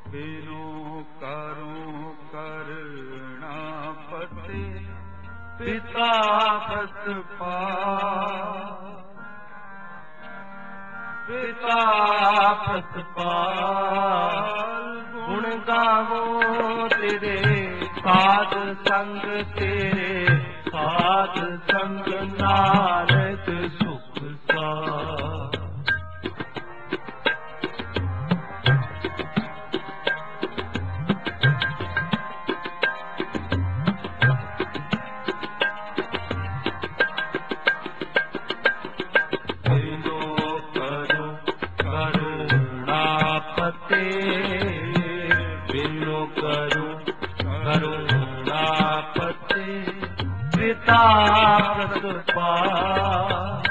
ਬਿਨੁ ਕਰੁ ਕਰੁਣਾ ਪਤੇ ਪਿਤਾ ਪਤ ਪਾਲ ਪਿਤਾ ਪਤ ਪਾਲ ਗੁਣ ਗਾਵੋ ਤੇਰੇ ਸਾਧ ਸੰਗ ਤੇਰੇ ਸਾਧ ਸੰਗ ਨਾਨਕ ਸੁਖ ਸਾਰ ਬਿਨੁ ਕਰੁ ਕਰੁਣਾ ਪਤੇ ਪਿਤਾ ਪਤ ਪਾਲ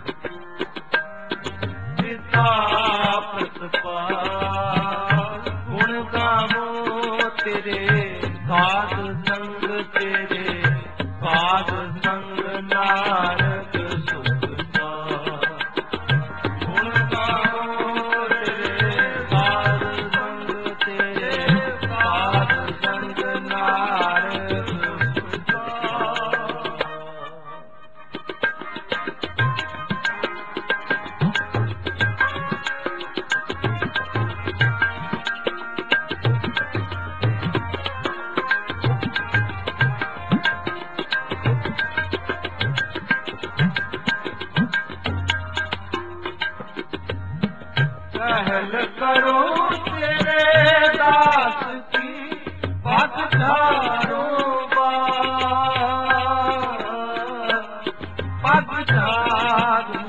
ਪਿਤਾ ਪਤ ਪਾਲ ਗੁਣ ਗਾਵੋ ਤੇਰੇ ਸਾਧ ਸੰਗ ਤੇਰੇ ਸਾਧ ਸੰਗ ਨਾਨਕ ਸੁਖ ਸਾਰ ਗੁਣ ਗਾਵੋ ਤੇਰੇ ਸਾਧ ਸੰਗ ਤੇਰੇ ਸਾਧ ਸੰਗ ਨਾਨਕ ਸੁਖ ਸਾਰ ਪਹਿਲ ਕਰੋ ਤੇਰੇ ਦਾਸ ਕੀ ਪਤ ਧਾਰੋ ਬਾਰ ਪਤ ਧਾਰੋ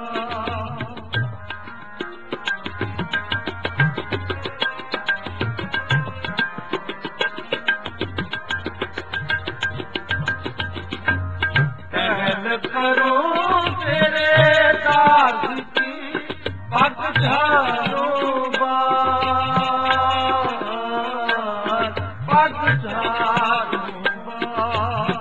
ਪਹਿਲ ਕਰੋ ਤੇਰੇ ਦਾਸ ਕੀ ਪਤ ਧਾਰੋ ਬਾਰ ਪਤ ਧਾਰੋ ਬਾਰ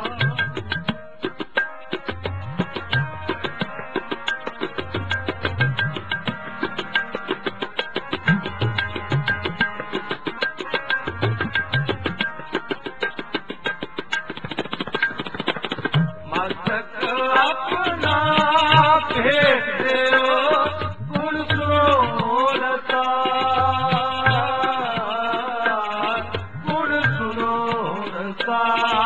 ਮਸਤਕ ਆਪਣਾ ਭੇਟ ਦਿਓ ਗੁਣ ਸੁਣੋ ਰਤਾ ਗੁਣ ਸੁਣੋ ਰਤਾ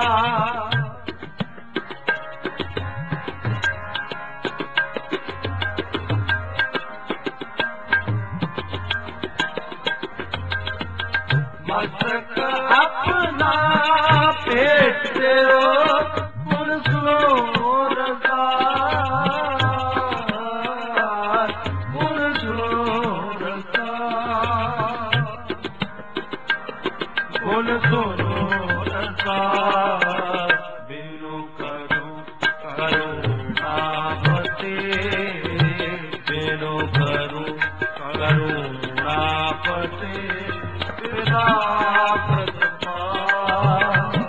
ਮਸਤਕ ਆਪਣਾ ਭੇਟ ਦਿਓ ਗੁਣ ਸੁਣੋ ਰਤਾ ਗੁਣ ਸੁਣੋ ਰਤਾ ਗੁਣ ਸੁਣੋ ਰਤਾ ਬਿਨੁ ਕਰੁ ਕਰੁਣਾ ਪਤੇ ਬਿਨੁ ਕਰੁ ਕਰੁਣਾ ਪਤੇ ਪਿਤਾ ਪਤ ਪਾਲ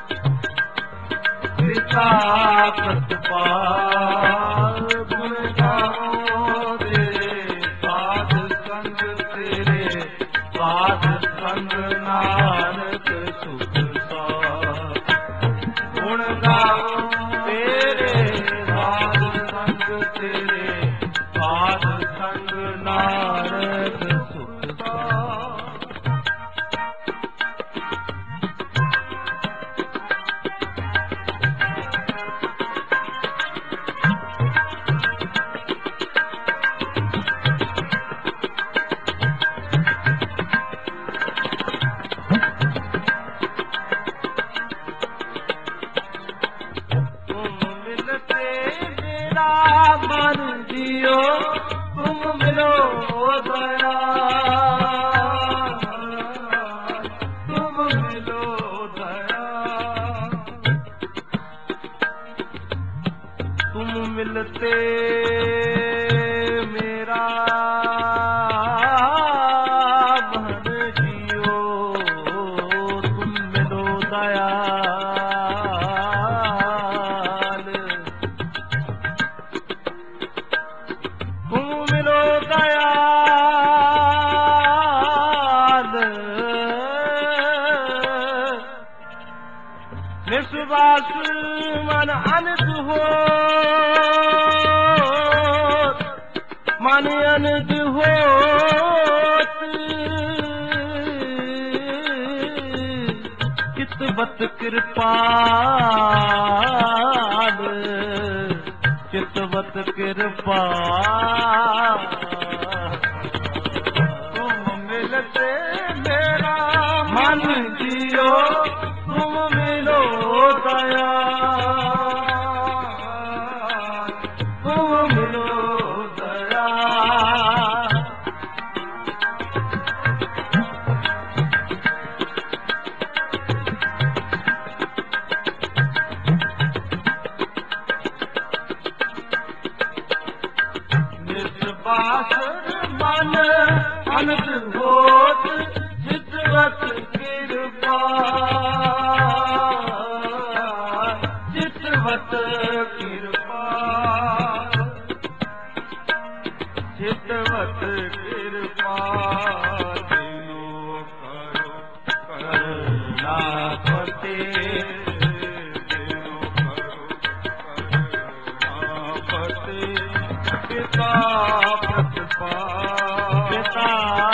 ਪਿਤਾ ਪਤ ਪਾਲ ਗੁਣ ਗਾਵੋ ਤੇਰੇ ਸਾਧ ਸੰਗ ਤੇਰੇ ਸਾਧ ਸੰਗ ਨਾਨਕ ਸੁਖ ਸਾਰ ਗੁਣ ਗਾਵੋ ਤੇਰੇ ਸਾਧ ਸੰਗ ਤੇਰੇ ਸਾਧ ਸੰਗ ਨਾਨਕ ਸੁਖ ਸਾਰ विश्वास मन अनंत हो, मन अनंत हो चितवत कृपाल, चितवत कृपाल। तुम मिलते मेरा मन जियो, तुम मिलो दया, तुम मिलो दया। निस्वास मन अनंत होत चितवत कृपा, चितवत कृपा, चितवत कृपा। दिनो करो करुणापते, दिनो करो करुणापते। पिता प्रतिपाल, पिता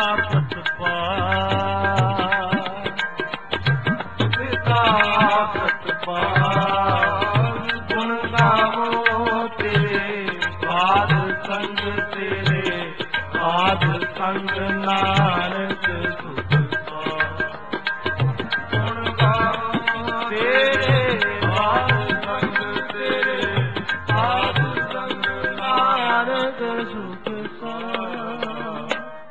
प्रतिपाल, पिता प्रतिपाल। गुण गावो तेरे पाद संग, तेरे पाद संग नानक सुख पाए। गुण गावो तेरे पाद संग, तेरे पाद संग नानक सुख पाए।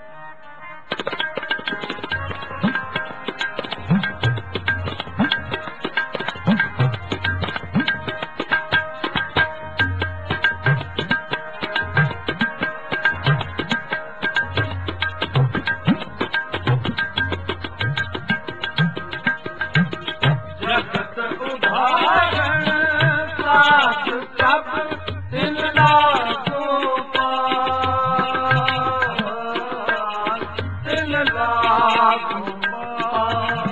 जगत उदाहरण साथ सब तिन लाखों पार, तिन लाखों पार।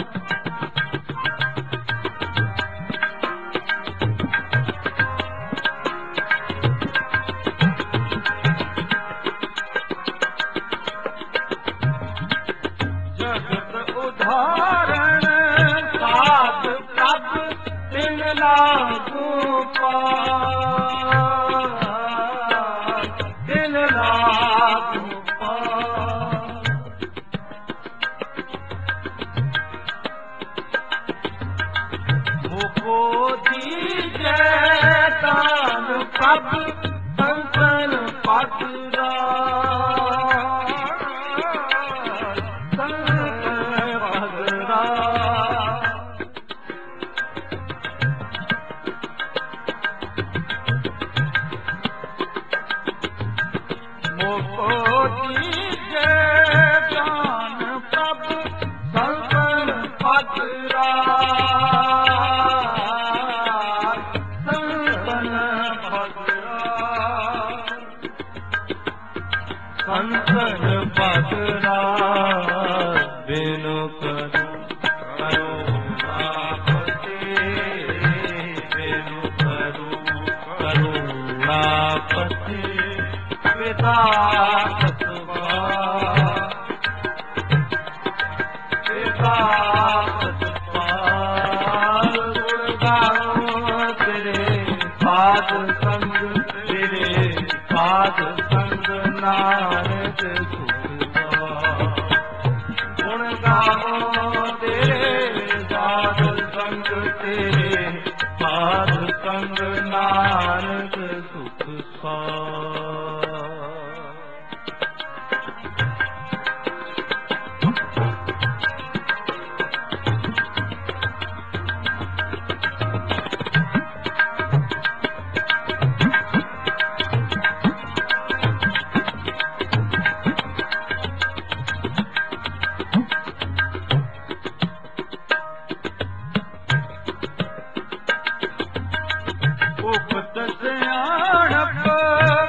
जगत उदाहरण साथ सब तिन लाखों पार, तिन लाखों पार। मुको दीजे दान प्रभ संतन पगरार, संतन पगरार। मुको दीजे दान प्रभ संतन पगरार, संतन पगरार, संतन पगरार। बिनु करो करुणापते, बिनु करो करुणापते। पिता प्रतिपाल, पिता प्रतिपाल। गुण गाओ तेरे पाद संग, तेरे पाद संग नानक सुख पाए। गुण गाओ तेरे पाद संग, तेरे पाद संग नानक सुख पाए। उप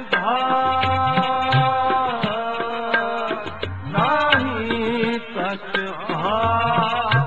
नाही सच भाव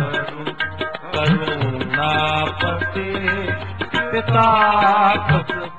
पिता